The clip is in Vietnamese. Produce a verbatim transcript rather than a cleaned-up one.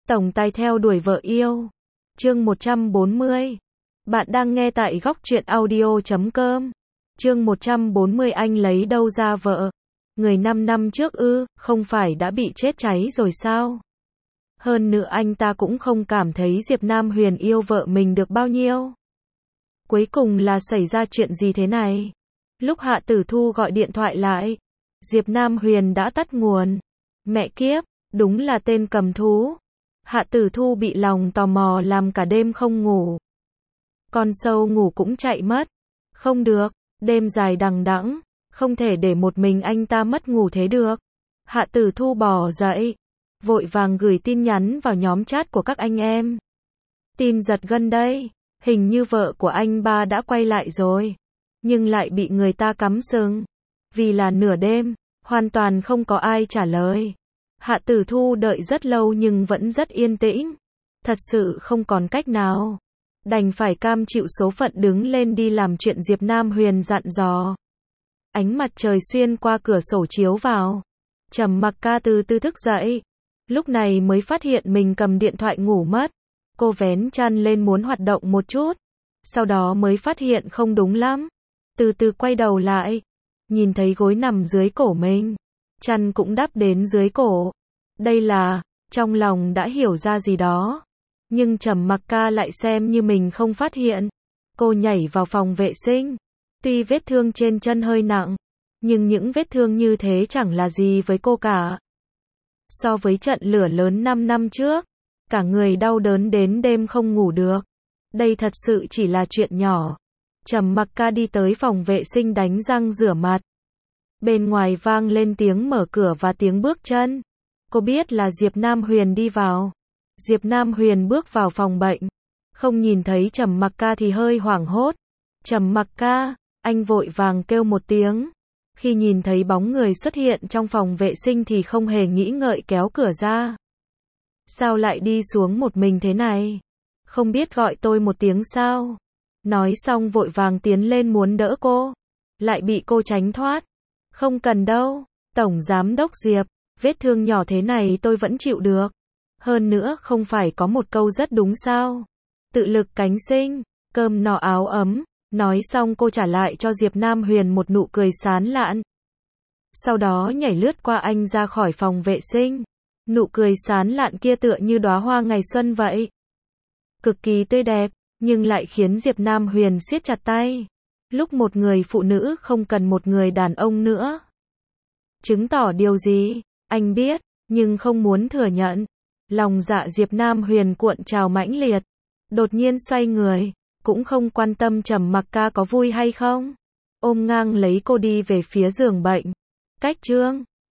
Tổng tài theo đuổi vợ yêu. Chương một trăm bốn mươi. Bạn đang nghe tại góc truyện audio chấm com. Chương một trăm bốn mươi. Anh lấy đâu ra vợ? Người năm năm trước ư, không phải đã bị chết cháy rồi sao? Hơn nữa anh ta cũng không cảm thấy Diệp Nam Huyền yêu vợ mình được bao nhiêu. Cuối cùng là xảy ra chuyện gì thế này? Lúc Hạ Tử Thu gọi điện thoại lại, Diệp Nam Huyền đã tắt nguồn. Mẹ kiếp, đúng là tên cầm thú. Hạ Tử Thu bị lòng tò mò làm cả đêm không ngủ. Con sâu ngủ cũng chạy mất. Không được, đêm dài đằng đẵng, không thể để một mình anh ta mất ngủ thế được. Hạ Tử Thu bò dậy, vội vàng gửi tin nhắn vào nhóm chat của các anh em. Tin giật gân đây, hình như vợ của anh ba đã quay lại rồi, nhưng lại bị người ta cắm sừng. Vì là nửa đêm, hoàn toàn không có ai trả lời. Hạ Tử Thu đợi rất lâu nhưng vẫn rất yên tĩnh. Thật sự không còn cách nào, đành phải cam chịu số phận đứng lên đi làm chuyện Diệp Nam Huyền dặn dò. Ánh mặt trời xuyên qua cửa sổ chiếu vào. Trầm Mặc Ca từ từ thức dậy, lúc này mới phát hiện mình cầm điện thoại ngủ mất. Cô vén chăn lên muốn hoạt động một chút, sau đó mới phát hiện không đúng lắm. Từ từ quay đầu lại, nhìn thấy gối nằm dưới cổ mình, chăn cũng đắp đến dưới cổ. Đây là, trong lòng đã hiểu ra gì đó, nhưng Trầm Mặc Ca lại xem như mình không phát hiện. Cô nhảy vào phòng vệ sinh. Tuy vết thương trên chân hơi nặng, nhưng những vết thương như thế chẳng là gì với cô cả. So với trận lửa lớn năm năm trước, cả người đau đớn đến đêm không ngủ được, đây thật sự chỉ là chuyện nhỏ. Trầm Mặc Ca đi tới phòng vệ sinh đánh răng rửa mặt. Bên ngoài vang lên tiếng mở cửa và tiếng bước chân. Cô biết là Diệp Nam Huyền đi vào. Diệp Nam Huyền bước vào phòng bệnh, không nhìn thấy Trầm Mặc Ca thì hơi hoảng hốt. Trầm Mặc Ca, anh vội vàng kêu một tiếng. Khi nhìn thấy bóng người xuất hiện trong phòng vệ sinh thì không hề nghĩ ngợi kéo cửa ra. Sao lại đi xuống một mình thế này? Không biết gọi tôi một tiếng sao? Nói xong vội vàng tiến lên muốn đỡ cô, lại bị cô tránh thoát. Không cần đâu, Tổng Giám đốc Diệp, vết thương nhỏ thế này tôi vẫn chịu được. Hơn nữa không phải có một câu rất đúng sao? Tự lực cánh sinh, cơm no áo ấm. Nói xong cô trả lại cho Diệp Nam Huyền một nụ cười sán lạn. Sau đó nhảy lướt qua anh ra khỏi phòng vệ sinh. Nụ cười sán lạn kia tựa như đóa hoa ngày xuân vậy. Cực kỳ tươi đẹp, nhưng lại khiến Diệp Nam Huyền siết chặt tay. Lúc một người phụ nữ không cần một người đàn ông nữa. Chứng tỏ điều gì? Anh biết, nhưng không muốn thừa nhận. Lòng dạ Diệp Nam Huyền cuộn trào mãnh liệt. Đột nhiên xoay người, cũng không quan tâm Trầm Mặc Ca có vui hay không. Ôm ngang lấy cô đi về phía giường bệnh. Cách Trương,